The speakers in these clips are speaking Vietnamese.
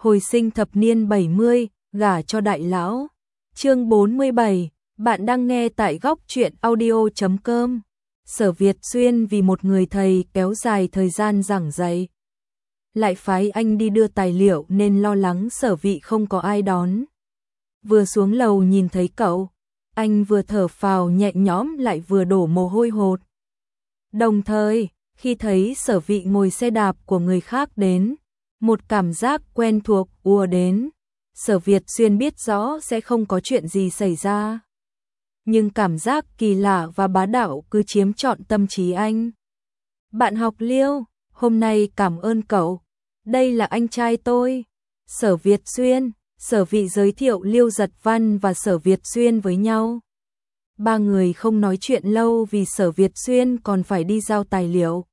Hồi sinh thập niên 70, gả cho đại lão. Chương 47, bạn đang nghe tại góc truyện audio.com. Sở Việt Xuyên vì một người thầy kéo dài thời gian giảng dạy. Lại phái anh đi đưa tài liệu nên lo lắng Sở Vị không có ai đón. Vừa xuống lầu nhìn thấy cậu, anh vừa thở phào nhẹ nhõm lại vừa đổ mồ hôi hột. Đồng thời, khi thấy Sở Vị ngồi xe đạp của người khác đến, một cảm giác quen thuộc ùa đến. Sở Việt Xuyên biết rõ sẽ không có chuyện gì xảy ra. Nhưng cảm giác kỳ lạ và bá đạo cứ chiếm trọn tâm trí anh. Bạn học Liêu, hôm nay cảm ơn cậu. Đây là anh trai tôi. Sở Việt Xuyên, Sở Vị giới thiệu Liêu Giật Văn và Sở Việt Xuyên với nhau. Ba người không nói chuyện lâu vì Sở Việt Xuyên còn phải đi giao tài liệu.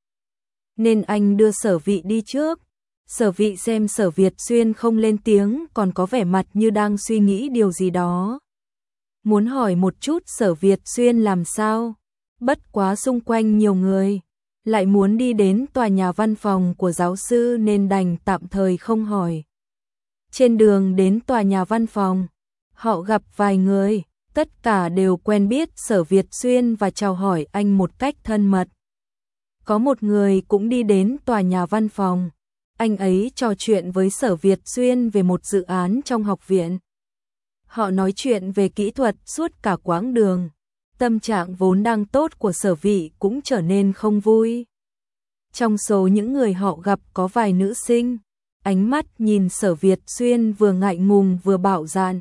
Nên anh đưa Sở Vị đi trước. Sở Vị xem Sở Việt Xuyên không lên tiếng còn có vẻ mặt như đang suy nghĩ điều gì đó. Muốn hỏi một chút Sở Việt Xuyên làm sao, bất quá xung quanh nhiều người, lại muốn đi đến tòa nhà văn phòng của giáo sư nên đành tạm thời không hỏi. Trên đường đến tòa nhà văn phòng, họ gặp vài người, tất cả đều quen biết Sở Việt Xuyên và chào hỏi anh một cách thân mật. Có một người cũng đi đến tòa nhà văn phòng, anh ấy trò chuyện với Sở Việt Xuyên về một dự án trong học viện. Họ nói chuyện về kỹ thuật suốt cả quãng đường, tâm trạng vốn đang tốt của Sở Vị cũng trở nên không vui. Trong số những người họ gặp có vài nữ sinh, ánh mắt nhìn Sở Việt Xuyên vừa ngại ngùng vừa bạo dạn.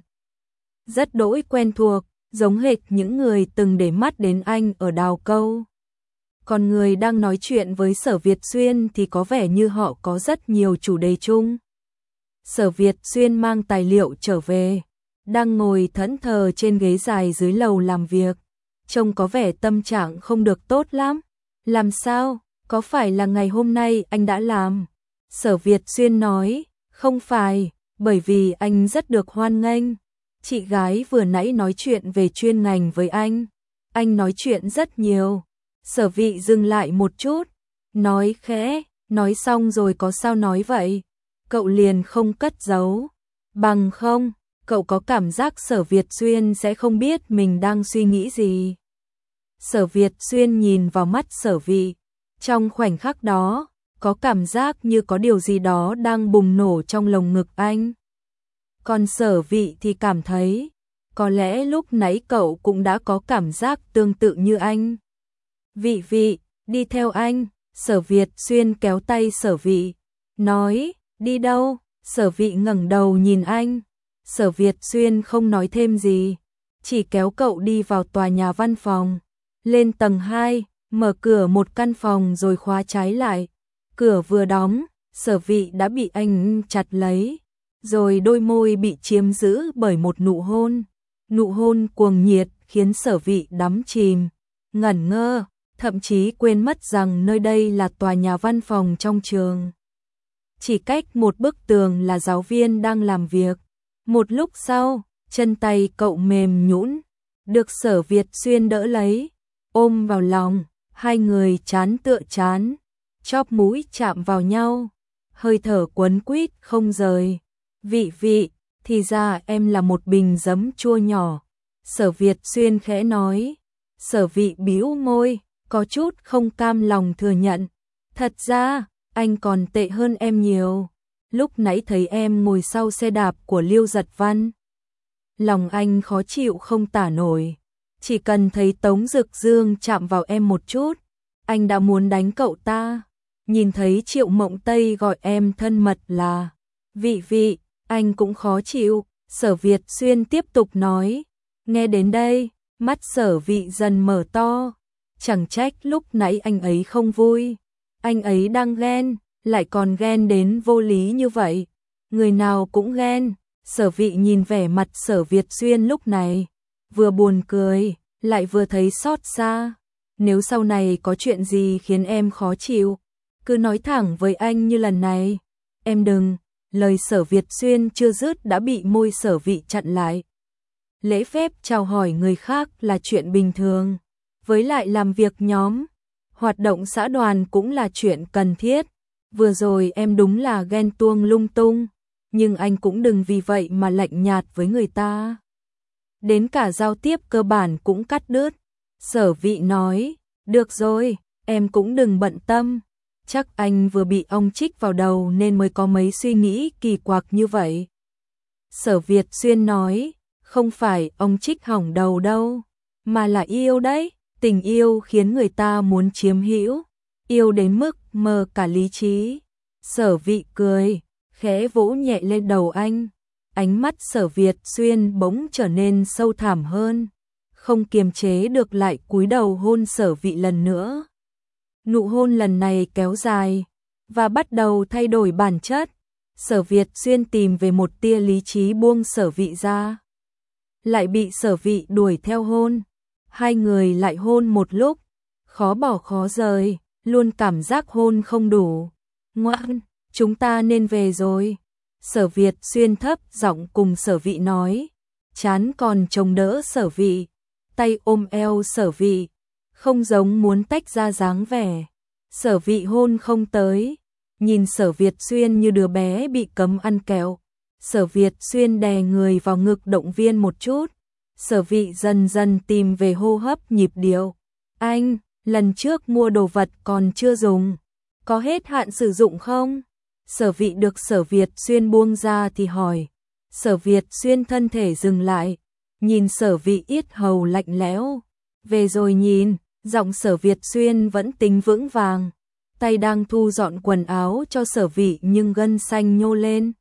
Rất đỗi quen thuộc, giống hệt những người từng để mắt đến anh ở Đào Câu. Còn người đang nói chuyện với Sở Việt Xuyên thì có vẻ như họ có rất nhiều chủ đề chung. Sở Việt Xuyên mang tài liệu trở về, đang ngồi thẫn thờ trên ghế dài dưới lầu làm việc, trông có vẻ tâm trạng không được tốt lắm. Làm sao, có phải là ngày hôm nay anh đã làm? Sở Việt Xuyên nói, không phải, bởi vì anh rất được hoan nghênh. Chị gái vừa nãy nói chuyện về chuyên ngành với anh nói chuyện rất nhiều. Sở Vị dừng lại một chút, nói khẽ, nói xong rồi có sao nói vậy? Cậu liền không cất giấu, bằng không, cậu có cảm giác Sở Việt Xuyên sẽ không biết mình đang suy nghĩ gì. Sở Việt Xuyên nhìn vào mắt Sở Vị, trong khoảnh khắc đó, có cảm giác như có điều gì đó đang bùng nổ trong lồng ngực anh. Còn Sở Vị thì cảm thấy, có lẽ lúc nãy cậu cũng đã có cảm giác tương tự như anh. Vị, đi theo anh. Sở Việt Xuyên kéo tay Sở Vị, nói, đi đâu? Sở Vị ngẩng đầu nhìn anh. Sở Việt Xuyên không nói thêm gì, chỉ kéo cậu đi vào tòa nhà văn phòng. Lên tầng 2, mở cửa một căn phòng rồi khóa trái lại. Cửa vừa đóng, Sở Vị đã bị anh chặt lấy, rồi đôi môi bị chiếm giữ bởi một nụ hôn. Nụ hôn cuồng nhiệt khiến Sở Vị đắm chìm, ngẩn ngơ, thậm chí quên mất rằng nơi đây là tòa nhà văn phòng trong trường. Chỉ cách một bức tường là giáo viên đang làm việc. Một lúc sau, chân tay cậu mềm nhũn, được Sở Việt Xuyên đỡ lấy, ôm vào lòng, hai người trán tựa trán, chóp mũi chạm vào nhau, hơi thở quấn quýt không rời. Vị, thì ra em là một bình giấm chua nhỏ. Sở Việt Xuyên khẽ nói. Sở Vị bĩu môi, có chút không cam lòng thừa nhận. Thật ra, anh còn tệ hơn em nhiều. Lúc nãy thấy em ngồi sau xe đạp của Liêu Giật Văn, lòng anh khó chịu không tả nổi. Chỉ cần thấy Tống Dực Dương chạm vào em một chút, anh đã muốn đánh cậu ta. Nhìn thấy Triệu Mộng Tây gọi em thân mật là Vị, anh cũng khó chịu. Sở Việt Xuyên tiếp tục nói. Nghe đến đây, mắt Sở Vị dần mở to. Chẳng trách lúc nãy anh ấy không vui. Anh ấy đang ghen, lại còn ghen đến vô lý như vậy. Người nào cũng ghen. Sở Vị nhìn vẻ mặt Sở Việt Xuyên lúc này, vừa buồn cười, lại vừa thấy xót xa. Nếu sau này có chuyện gì khiến em khó chịu, cứ nói thẳng với anh như lần này. Em đừng. Lời Sở Việt Xuyên chưa dứt đã bị môi Sở Vị chặn lại. Lễ phép chào hỏi người khác là chuyện bình thường, với lại làm việc nhóm, hoạt động xã đoàn cũng là chuyện cần thiết. Vừa rồi em đúng là ghen tuông lung tung. nhưng anh cũng đừng vì vậy mà lạnh nhạt với người ta. Đến cả giao tiếp cơ bản cũng cắt đứt. Sở Vị nói, được rồi, em cũng đừng bận tâm. Chắc anh vừa bị ông trích vào đầu nên mới có mấy suy nghĩ kỳ quặc như vậy. Sở Việt Xuyên nói, không phải ông trích hỏng đầu đâu, mà là yêu đấy. Tình yêu khiến người ta muốn chiếm hữu, yêu đến mức mờ cả lý trí. Sở Vị cười, khẽ vỗ nhẹ lên đầu anh. Ánh mắt Sở Việt Xuyên bỗng trở nên sâu thẳm hơn, không kiềm chế được lại cúi đầu hôn Sở Vị lần nữa. Nụ hôn lần này kéo dài và bắt đầu thay đổi bản chất. Sở Việt Xuyên tìm về một tia lý trí, buông Sở Vị ra, lại bị Sở Vị đuổi theo hôn. Hai người lại hôn một lúc, khó bỏ khó rời, luôn cảm giác hôn không đủ. Ngoan, chúng ta nên về rồi. Sở Việt Xuyên thấp giọng cùng Sở Vị nói, chán còn chống đỡ Sở Vị, tay ôm eo Sở Vị, không giống muốn tách ra dáng vẻ. Sở Vị hôn không tới, nhìn Sở Việt Xuyên như đứa bé bị cấm ăn kẹo. Sở Việt Xuyên đè người vào ngực động viên một chút. Sở Vị dần dần tìm về hô hấp nhịp điệu. Anh, lần trước mua đồ vật còn chưa dùng, có hết hạn sử dụng không? Sở Vị được Sở Việt Xuyên buông ra thì hỏi. Sở Việt Xuyên thân thể dừng lại, nhìn Sở Vị yết hầu lạnh lẽo. Về rồi nhìn, giọng Sở Việt Xuyên vẫn tính vững vàng, tay đang thu dọn quần áo cho Sở Vị nhưng gân xanh nhô lên.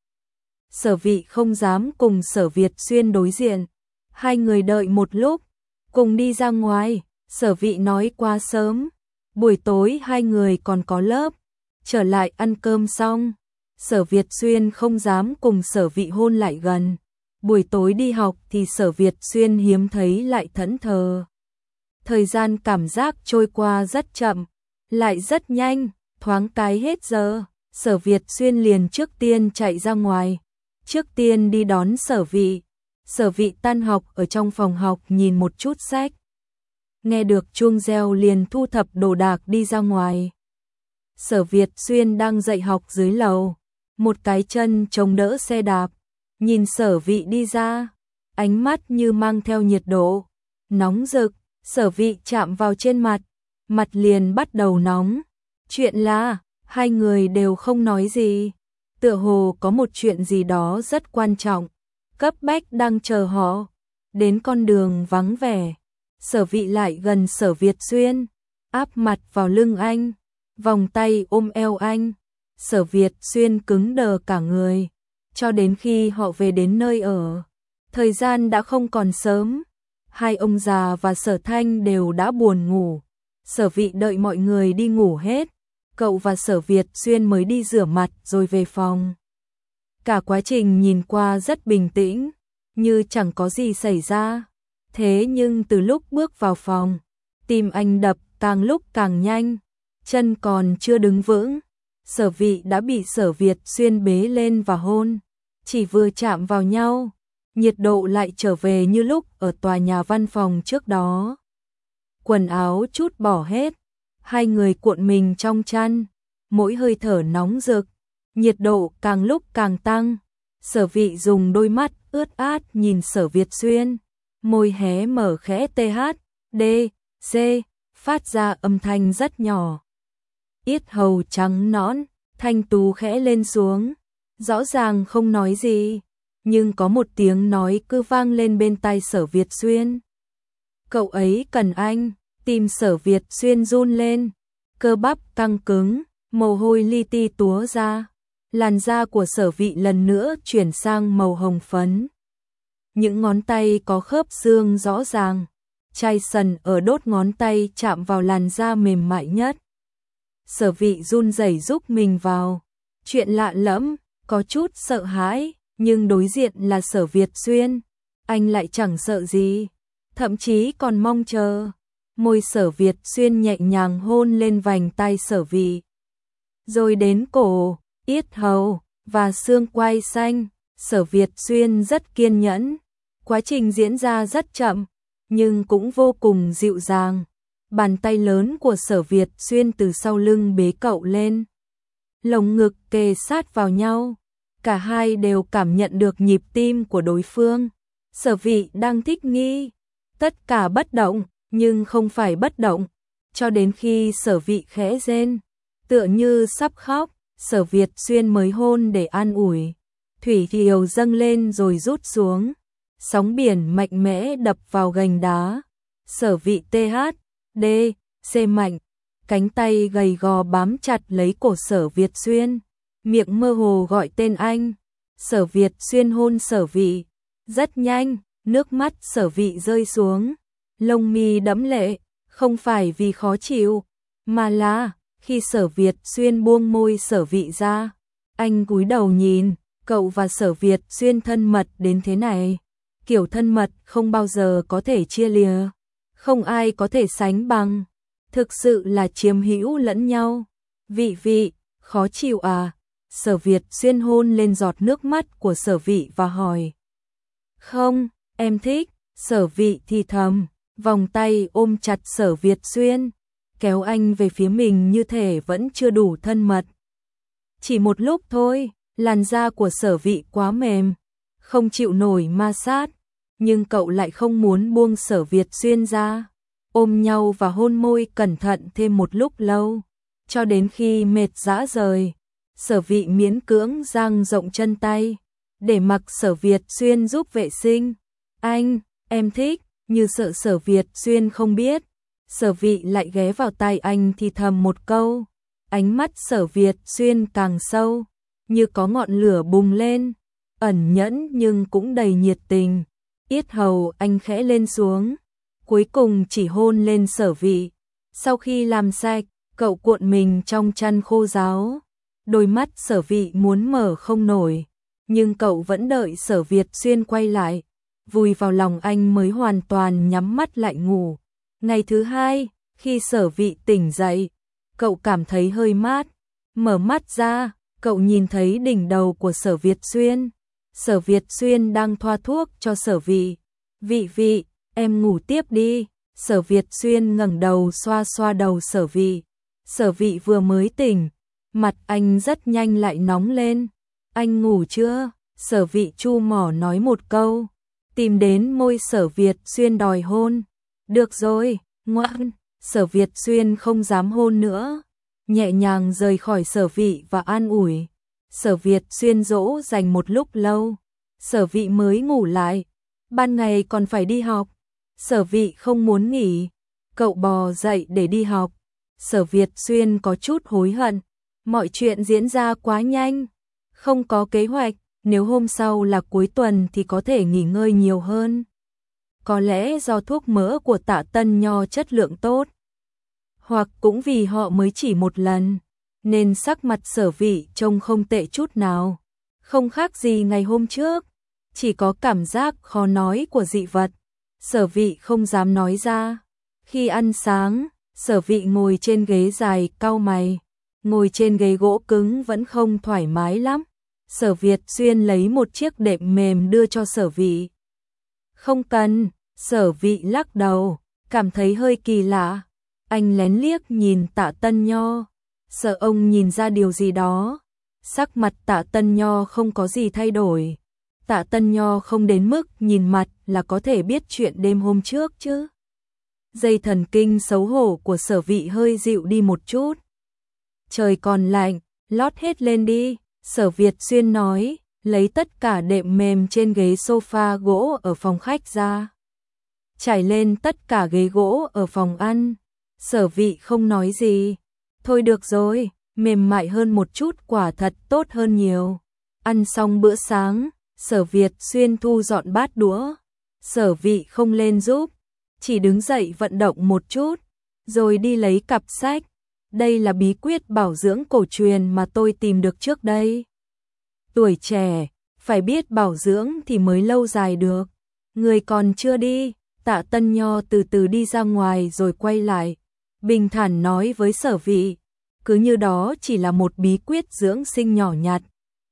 Sở Vị không dám cùng Sở Việt Xuyên đối diện. Hai người đợi một lúc, cùng đi ra ngoài. Sở Vị nói quá sớm, buổi tối hai người còn có lớp. Trở lại ăn cơm xong, Sở Việt Xuyên không dám cùng Sở Vị hôn lại gần. Buổi tối đi học thì Sở Việt Xuyên hiếm thấy lại thẫn thờ. Thời gian cảm giác trôi qua rất chậm, lại rất nhanh, thoáng cái hết giờ. Sở Việt Xuyên liền trước tiên chạy ra ngoài, trước tiên đi đón Sở Vị. Sở Vị tan học ở trong phòng học nhìn một chút sách. Nghe được chuông reo liền thu thập đồ đạc đi ra ngoài. Sở Việt Xuyên đang dạy học dưới lầu, một cái chân chống đỡ xe đạp, nhìn Sở Vị đi ra, ánh mắt như mang theo nhiệt độ nóng rực. Sở Vị chạm vào trên mặt, mặt liền bắt đầu nóng. Chuyện là hai người đều không nói gì, tựa hồ có một chuyện gì đó rất quan trọng, cấp bách đang chờ họ. Đến con đường vắng vẻ, Sở Vị lại gần Sở Việt Xuyên, áp mặt vào lưng anh, vòng tay ôm eo anh. Sở Việt Xuyên cứng đờ cả người, cho đến khi họ về đến nơi ở. Thời gian đã không còn sớm, hai ông già và Sở Thanh đều đã buồn ngủ. Sở Vị đợi mọi người đi ngủ hết, cậu và Sở Việt Xuyên mới đi rửa mặt rồi về phòng. Cả quá trình nhìn qua rất bình tĩnh, như chẳng có gì xảy ra. Thế nhưng từ lúc bước vào phòng, tim anh đập càng lúc càng nhanh, chân còn chưa đứng vững, Sở Vị đã bị Sở Việt Xuyên bế lên và hôn. Chỉ vừa chạm vào nhau, nhiệt độ lại trở về như lúc ở tòa nhà văn phòng trước đó. Quần áo chút bỏ hết, hai người cuộn mình trong chăn, mỗi hơi thở nóng rực, nhiệt độ càng lúc càng tăng. Sở Vị dùng đôi mắt ướt át nhìn Sở Việt Xuyên, môi hé mở khẽ THD, C, phát ra âm thanh rất nhỏ. Yết hầu trắng nõn, thanh tú khẽ lên xuống, rõ ràng không nói gì, nhưng có một tiếng nói cứ vang lên bên tai Sở Việt Xuyên. Cậu ấy cần anh. Tim Sở Việt Xuyên run lên, cơ bắp căng cứng, mồ hôi li ti túa ra. Làn da của Sở Vị lần nữa chuyển sang màu hồng phấn. Những ngón tay có khớp xương rõ ràng, chai sần ở đốt ngón tay chạm vào làn da mềm mại nhất. Sở Vị run rẩy giúp mình vào. Chuyện lạ lẫm, có chút sợ hãi, nhưng đối diện là Sở Việt Xuyên, anh lại chẳng sợ gì, thậm chí còn mong chờ. Môi Sở Việt Xuyên nhẹ nhàng hôn lên vành tai Sở Vị, rồi đến cổ, yết hầu và xương quai xanh. Sở Việt Xuyên rất kiên nhẫn, quá trình diễn ra rất chậm, nhưng cũng vô cùng dịu dàng. Bàn tay lớn của Sở Việt Xuyên từ sau lưng bế cậu lên, lồng ngực kề sát vào nhau, Cả hai đều cảm nhận được nhịp tim của đối phương. Sở Vị đang thích nghi, tất cả bất động, nhưng không phải bất động, cho đến khi Sở Vị khẽ rên, tựa như sắp khóc, Sở Việt Xuyên mới hôn để an ủi. Thủy triều dâng lên rồi rút xuống, sóng biển mạnh mẽ đập vào gành đá. Sở Vị THD mạnh, cánh tay gầy gò bám chặt lấy cổ Sở Việt Xuyên, miệng mơ hồ gọi tên anh. Sở Việt Xuyên hôn Sở Vị, rất nhanh, nước mắt Sở Vị rơi xuống, lông mi đẫm lệ, không phải vì khó chịu, mà là khi Sở Việt Xuyên buông môi Sở Vị ra, anh cúi đầu nhìn, cậu và Sở Việt Xuyên thân mật đến thế này, kiểu thân mật không bao giờ có thể chia lìa, không ai có thể sánh bằng, thực sự là chiếm hữu lẫn nhau. Vị, khó chịu à? Sở Việt Xuyên hôn lên giọt nước mắt của Sở Vị và hỏi. Không, em thích. Sở Vị thì thầm, vòng tay ôm chặt Sở Việt Xuyên, kéo anh về phía mình như thể vẫn chưa đủ thân mật. Chỉ một lúc thôi, làn da của Sở Vị quá mềm, không chịu nổi ma sát, nhưng cậu lại không muốn buông Sở Việt Xuyên ra, ôm nhau và hôn môi cẩn thận thêm một lúc lâu, cho đến khi mệt rã rời. Sở Vị miễn cưỡng dang rộng chân tay, để mặc Sở Việt Xuyên giúp vệ sinh. Anh, em thích, như sợ Sở Việt Xuyên không biết. Sở Vị lại ghé vào tai anh thì thầm một câu. Ánh mắt Sở Việt Xuyên càng sâu, như có ngọn lửa bùng lên, ẩn nhẫn nhưng cũng đầy nhiệt tình. Yết hầu anh khẽ lên xuống, cuối cùng chỉ hôn lên Sở Vị. Sau khi làm sạch, cậu cuộn mình trong chăn khô ráo. Đôi mắt Sở Vị muốn mở không nổi, nhưng cậu vẫn đợi Sở Việt Xuyên quay lại, vùi vào lòng anh mới hoàn toàn nhắm mắt lại ngủ. Ngày thứ hai, khi Sở Vị tỉnh dậy, cậu cảm thấy hơi mát, mở mắt ra, cậu nhìn thấy đỉnh đầu của Sở Việt Xuyên. Sở Việt Xuyên đang thoa thuốc cho Sở Vị. Vị, em ngủ tiếp đi. Sở Việt Xuyên ngẩng đầu xoa xoa đầu Sở Vị. Sở Vị vừa mới tỉnh, mặt anh rất nhanh lại nóng lên. Anh ngủ chưa? Sở Vị chu mỏ nói một câu, tìm đến môi Sở Việt Xuyên đòi hôn. Được rồi, ngoan. Sở Việt Xuyên không dám hôn nữa, nhẹ nhàng rời khỏi Sở Vị và an ủi. Sở Việt Xuyên dỗ dành một lúc lâu, Sở Vị mới ngủ lại. Ban ngày còn phải đi học. Sở Vị không muốn nghỉ, cậu bò dậy để đi học. Sở Việt Xuyên có chút hối hận, mọi chuyện diễn ra quá nhanh, không có kế hoạch, nếu hôm sau là cuối tuần thì có thể nghỉ ngơi nhiều hơn. Có lẽ do thuốc mỡ của Tạ Tân Nho chất lượng tốt, hoặc cũng vì họ mới chỉ một lần, nên sắc mặt Sở Vị trông không tệ chút nào, không khác gì ngày hôm trước, chỉ có cảm giác khó nói của dị vật. Sở Vị không dám nói ra. Khi ăn sáng, Sở Vị ngồi trên ghế dài cau mày, ngồi trên ghế gỗ cứng vẫn không thoải mái lắm. Sở Việt Xuyên lấy một chiếc đệm mềm đưa cho Sở Vị. Không cần. Sở Vị lắc đầu, cảm thấy hơi kỳ lạ. Anh lén liếc nhìn Tạ Tân Nho, sợ ông nhìn ra điều gì đó. Sắc mặt Tạ Tân Nho không có gì thay đổi. Tạ Tân Nho không đến mức nhìn mặt là có thể biết chuyện đêm hôm trước chứ. Dây thần kinh xấu hổ của Sở Vị hơi dịu đi một chút. Trời còn lạnh, lót hết lên đi. Sở Việt Xuyên nói, lấy tất cả đệm mềm trên ghế sofa gỗ ở phòng khách ra, trải lên tất cả ghế gỗ ở phòng ăn. Sở Vị không nói gì. Thôi được rồi, mềm mại hơn một chút quả thật tốt hơn nhiều. Ăn xong bữa sáng, Sở Việt Xuyên thu dọn bát đũa. Sở Vị không lên giúp, chỉ đứng dậy vận động một chút, rồi đi lấy cặp sách. Đây là bí quyết bảo dưỡng cổ truyền mà tôi tìm được trước đây. Tuổi trẻ, phải biết bảo dưỡng thì mới lâu dài được. Người còn chưa đi. Tạ Tân Nho từ từ đi ra ngoài rồi quay lại, bình thản nói với Sở Vị, cứ như đó chỉ là một bí quyết dưỡng sinh nhỏ nhặt.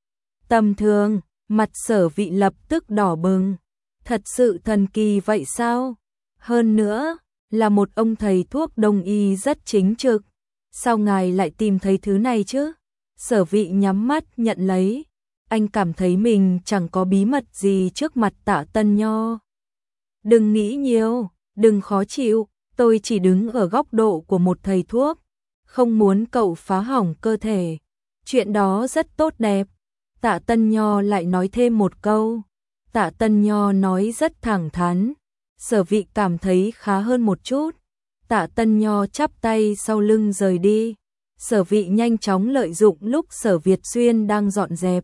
Tầm thường, mặt Sở Vị lập tức đỏ bừng. Thật sự thần kỳ vậy sao? Hơn nữa, là một ông thầy thuốc đông y rất chính trực. Sao ngài lại tìm thấy thứ này chứ? Sở Vị nhắm mắt nhận lấy. anh cảm thấy mình chẳng có bí mật gì trước mặt Tạ Tân Nho. Đừng nghĩ nhiều, đừng khó chịu, tôi chỉ đứng ở góc độ của một thầy thuốc, không muốn cậu phá hỏng cơ thể. Chuyện đó rất tốt đẹp. Tạ Tân Nho lại nói thêm một câu. Tạ Tân Nho nói rất thẳng thắn. Sở Vị cảm thấy khá hơn một chút. Tạ Tân Nho chắp tay sau lưng rời đi. Sở Vị nhanh chóng lợi dụng lúc Sở Việt Xuyên đang dọn dẹp,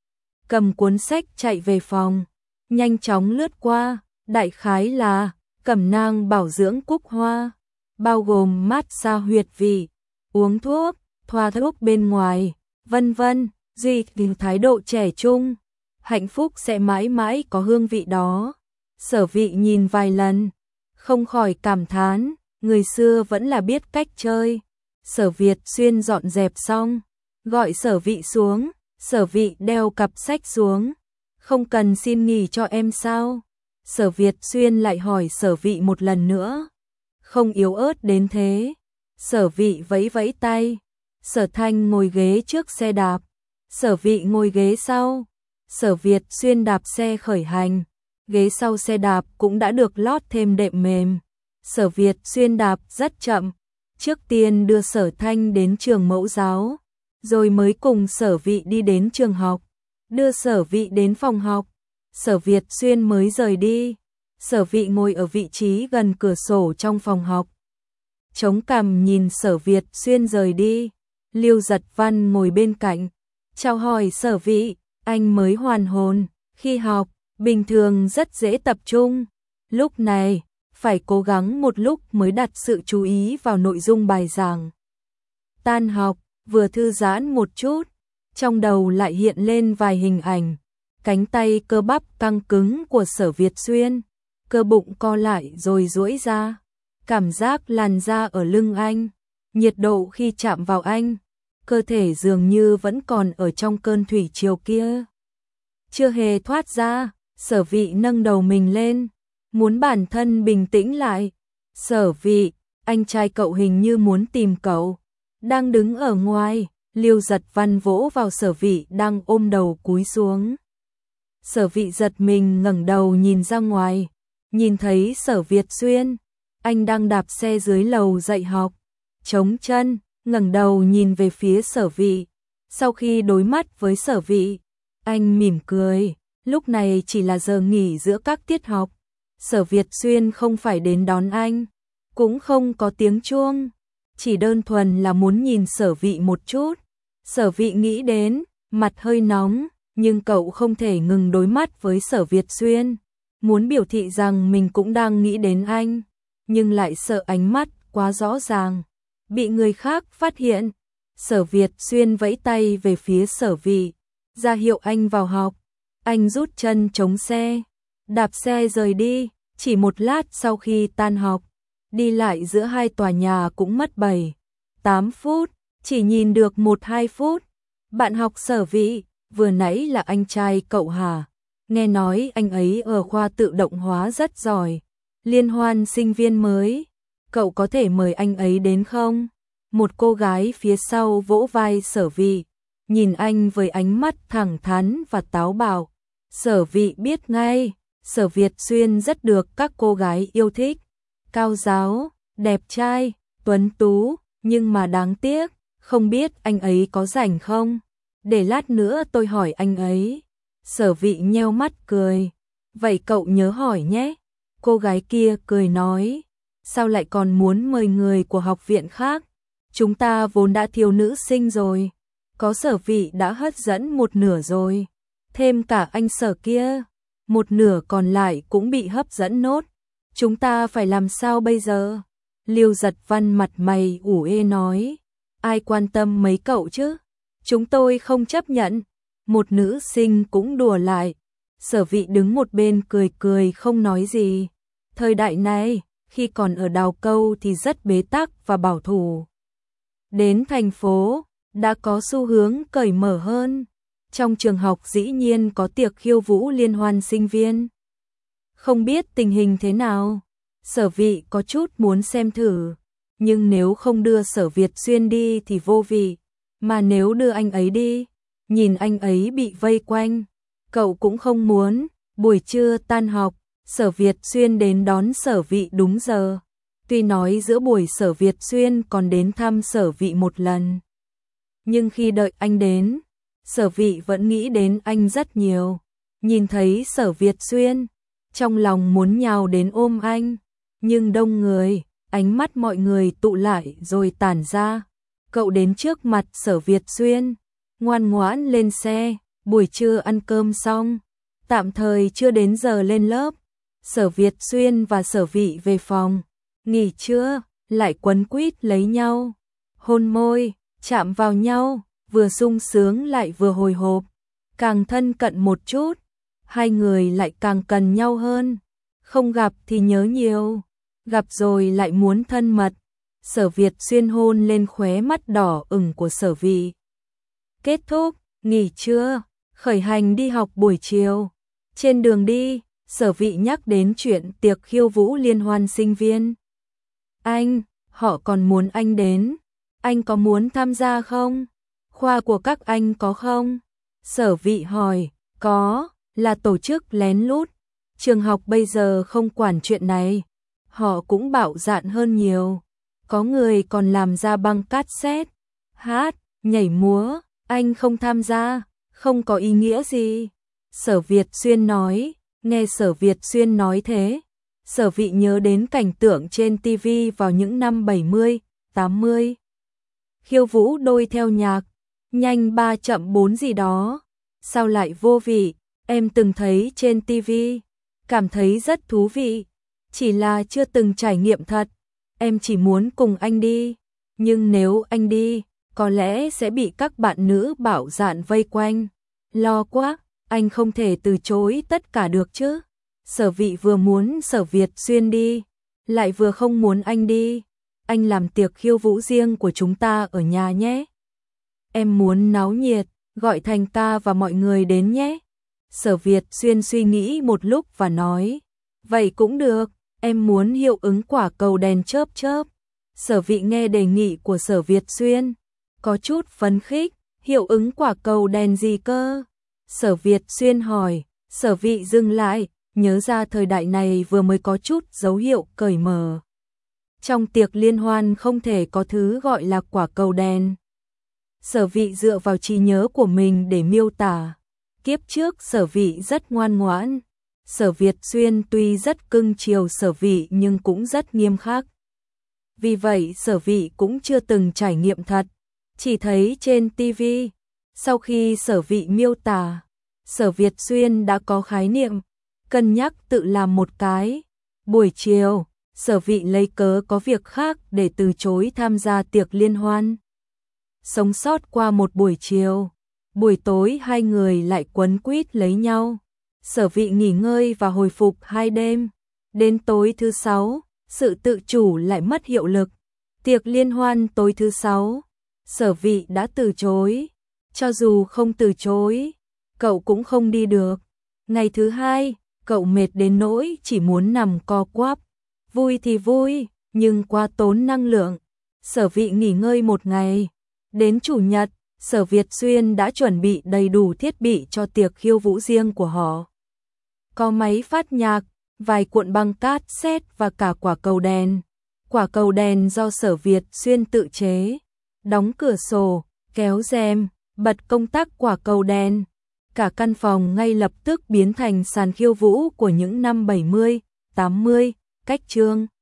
cầm cuốn sách chạy về phòng, nhanh chóng lướt qua, đại khái là cẩm nang bảo dưỡng cúc hoa, bao gồm mát xa huyệt vị, uống thuốc, thoa thuốc bên ngoài, vân vân, duy trì thái độ trẻ trung, hạnh phúc sẽ mãi mãi có hương vị đó. Sở Vị nhìn vài lần, không khỏi cảm thán, người xưa vẫn là biết cách chơi. Sở Việt Xuyên dọn dẹp xong, gọi Sở Vị xuống. Sở Vị đeo cặp sách xuống. Không cần xin nghỉ cho em sao? Sở Việt Xuyên lại hỏi Sở Vị một lần nữa. Không yếu ớt đến thế. Sở Vị vẫy vẫy tay. Sở Thanh ngồi ghế trước xe đạp. Sở Vị ngồi ghế sau. Sở Việt Xuyên đạp xe khởi hành. Ghế sau xe đạp cũng đã được lót thêm đệm mềm. Sở Việt Xuyên đạp rất chậm. Trước tiên đưa Sở Thanh đến trường mẫu giáo, rồi mới cùng Sở Vị đi đến trường học, đưa Sở Vị đến phòng học. Sở Việt Xuyên mới rời đi. Sở Vị ngồi ở vị trí gần cửa sổ trong phòng học, chống cằm nhìn Sở Việt Xuyên rời đi. Lưu Giật Văn ngồi bên cạnh, chào hỏi Sở Vị, anh mới hoàn hồn, khi học, bình thường rất dễ tập trung. Lúc này, phải cố gắng một lúc mới đặt sự chú ý vào nội dung bài giảng. Tan học, vừa thư giãn một chút, trong đầu lại hiện lên vài hình ảnh, cánh tay cơ bắp căng cứng của Sở Việt Xuyên, cơ bụng co lại rồi duỗi ra, cảm giác làn da ở lưng anh, nhiệt độ khi chạm vào anh, cơ thể dường như vẫn còn ở trong cơn thủy triều kia, chưa hề thoát ra. Sở Vị nâng đầu mình lên, muốn bản thân bình tĩnh lại. Sở Vị, anh trai cậu hình như muốn tìm cậu, đang đứng ở ngoài. Lưu Giật Văn vỗ vào Sở Vị đang ôm đầu cúi xuống. Sở Vị giật mình ngẩng đầu nhìn ra ngoài, nhìn thấy Sở Việt Xuyên, anh đang đạp xe dưới lầu dạy học, chống chân, ngẩng đầu nhìn về phía Sở Vị. Sau khi đối mắt với Sở Vị, anh mỉm cười, lúc này chỉ là giờ nghỉ giữa các tiết học. Sở Việt Xuyên không phải đến đón anh, cũng không có tiếng chuông, chỉ đơn thuần là muốn nhìn Sở Vị một chút. Sở Vị nghĩ đến, mặt hơi nóng, nhưng cậu không thể ngừng đối mắt với Sở Việt Xuyên, muốn biểu thị rằng mình cũng đang nghĩ đến anh, nhưng lại sợ ánh mắt quá rõ ràng, bị người khác phát hiện. Sở Việt Xuyên vẫy tay về phía Sở Vị, ra hiệu anh vào học. Anh rút chân chống xe, đạp xe rời đi. Chỉ một lát sau khi tan học, đi lại giữa hai tòa nhà cũng mất 7-8 phút, chỉ nhìn được 1-2 phút. Bạn học Sở Vị, vừa nãy là anh trai cậu hả? Nghe nói anh ấy ở khoa tự động hóa rất giỏi, liên hoan sinh viên mới, cậu có thể mời anh ấy đến không? Một cô gái phía sau vỗ vai Sở Vị, nhìn anh với ánh mắt thẳng thắn và táo bạo. Sở Vị biết ngay, Sở Việt Xuyên rất được các cô gái yêu thích, cao ráo, đẹp trai, tuấn tú, nhưng mà đáng tiếc, không biết anh ấy có rảnh không? Để lát nữa tôi hỏi anh ấy. Sở Vị nheo mắt cười, vậy cậu nhớ hỏi nhé. Cô gái kia cười nói, sao lại còn muốn mời người của học viện khác? Chúng ta vốn đã thiếu nữ sinh rồi, có Sở Vị đã hấp dẫn một nửa rồi, thêm cả anh Sở kia, một nửa còn lại cũng bị hấp dẫn nốt. Chúng ta phải làm sao bây giờ? Lưu Giật Văn mặt mày ủ ê nói, ai quan tâm mấy cậu chứ? Chúng tôi không chấp nhận. Một nữ sinh cũng đùa lại. Sở Vị đứng một bên cười cười không nói gì. Thời đại này, khi còn ở Đào Câu thì rất bế tắc và bảo thủ. Đến thành phố, đã có xu hướng cởi mở hơn. Trong trường học dĩ nhiên có tiệc khiêu vũ liên hoan sinh viên. Không biết tình hình thế nào, Sở Vị có chút muốn xem thử. Nhưng nếu không đưa Sở Việt Xuyên đi thì vô vị, mà nếu đưa anh ấy đi, nhìn anh ấy bị vây quanh, cậu cũng không muốn. Buổi trưa tan học, Sở Việt Xuyên đến đón Sở Vị đúng giờ. Tuy nói giữa buổi Sở Việt Xuyên còn đến thăm Sở Vị một lần, nhưng khi đợi anh đến, Sở Vị vẫn nghĩ đến anh rất nhiều. Nhìn thấy Sở Việt Xuyên, trong lòng muốn nhào đến ôm anh, nhưng đông người, ánh mắt mọi người tụ lại rồi tản ra. Cậu đến trước mặt Sở Việt Xuyên, ngoan ngoãn lên xe. Buổi trưa ăn cơm xong, tạm thời chưa đến giờ lên lớp, Sở Việt Xuyên và Sở Vị về phòng nghỉ trưa, lại quấn quýt lấy nhau, hôn môi, chạm vào nhau, vừa sung sướng lại vừa hồi hộp, càng thân cận một chút, hai người lại càng cần nhau hơn. Không gặp thì nhớ nhiều, gặp rồi lại muốn thân mật. Sở Việt Xuyên hôn lên khóe mắt đỏ ửng của Sở Vị. Kết thúc nghỉ trưa, khởi hành đi học buổi chiều. Trên đường đi, Sở Vị nhắc đến chuyện tiệc khiêu vũ liên hoan sinh viên. Họ còn muốn anh đến. Anh có muốn tham gia không? Khoa của các anh có không? Sở Vị hỏi. Có, là tổ chức lén lút. Trường học bây giờ không quản chuyện này. Họ cũng bạo dạn hơn nhiều. Có người còn làm ra băng cassette, hát, nhảy múa. Anh không tham gia, không có ý nghĩa gì. Sở Việt Xuyên nói. Nghe Sở Việt Xuyên nói thế, Sở Vị nhớ đến cảnh tượng trên TV vào những năm 70, 80. Khiêu vũ đôi theo nhạc, nhanh 3 chậm 4 gì đó. Sao lại vô vị? Em từng thấy trên TV, cảm thấy rất thú vị. Chỉ là chưa từng trải nghiệm thật. Em chỉ muốn cùng anh đi. Nhưng nếu anh đi, có lẽ sẽ bị các bạn nữ bạo dạn vây quanh. Lo quá. Anh không thể từ chối tất cả được chứ. Sở Vị vừa muốn Sở Việt Xuyên đi, lại vừa không muốn anh đi. Anh làm tiệc khiêu vũ riêng của chúng ta ở nhà nhé. Em muốn náo nhiệt, gọi Thành ca và mọi người đến nhé. Sở Việt Xuyên suy nghĩ một lúc và nói. Vậy cũng được, em muốn hiệu ứng quả cầu đèn chớp chớp. Sở Vị nghe đề nghị của Sở Việt Xuyên, có chút phấn khích. Hiệu ứng quả cầu đèn gì cơ? Sở Việt Xuyên hỏi. Sở Vị dừng lại, nhớ ra thời đại này vừa mới có chút dấu hiệu cởi mở. Trong tiệc liên hoan không thể có thứ gọi là quả cầu đèn. Sở Vị dựa vào trí nhớ của mình để miêu tả. Kiếp trước Sở Vị rất ngoan ngoãn. Sở Việt Xuyên tuy rất cưng chiều Sở Vị nhưng cũng rất nghiêm khắc. Vì vậy Sở Vị cũng chưa từng trải nghiệm thật, chỉ thấy trên TV. Sau khi Sở Vị miêu tả, Sở Việt Xuyên đã có khái niệm, cân nhắc tự làm một cái. Buổi chiều, Sở Vị lấy cớ có việc khác để từ chối tham gia tiệc liên hoan. Sống sót qua một buổi chiều, buổi tối hai người lại quấn quýt lấy nhau. Sở Vị nghỉ ngơi và hồi phục 2 đêm. Đến tối thứ 6, sự tự chủ lại mất hiệu lực. Tiệc liên hoan tối thứ 6, Sở Vị đã từ chối. Cho dù không từ chối, cậu cũng không đi được. Ngày thứ 2, cậu mệt đến nỗi chỉ muốn nằm co quắp. Vui thì vui, nhưng quá tốn năng lượng. Sở Vị nghỉ ngơi một ngày. Đến Chủ nhật, Sở Việt Xuyên đã chuẩn bị đầy đủ thiết bị cho tiệc khiêu vũ riêng của họ. Có máy phát nhạc, vài cuộn băng cassette và cả quả cầu đèn. Quả cầu đèn do Sở Việt Xuyên tự chế. Đóng cửa sổ, kéo rèm, bật công tắc quả cầu đèn. Cả căn phòng ngay lập tức biến thành sàn khiêu vũ của những năm 70, 80, cách chương.